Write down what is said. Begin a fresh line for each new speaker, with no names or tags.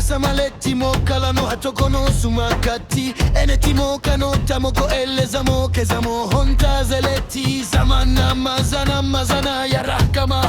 Samaletti mokkala hatoko no sumakati Eneti mokano tamoko elezamo kezamo honta zeletti Zamana mazana mazana yarakama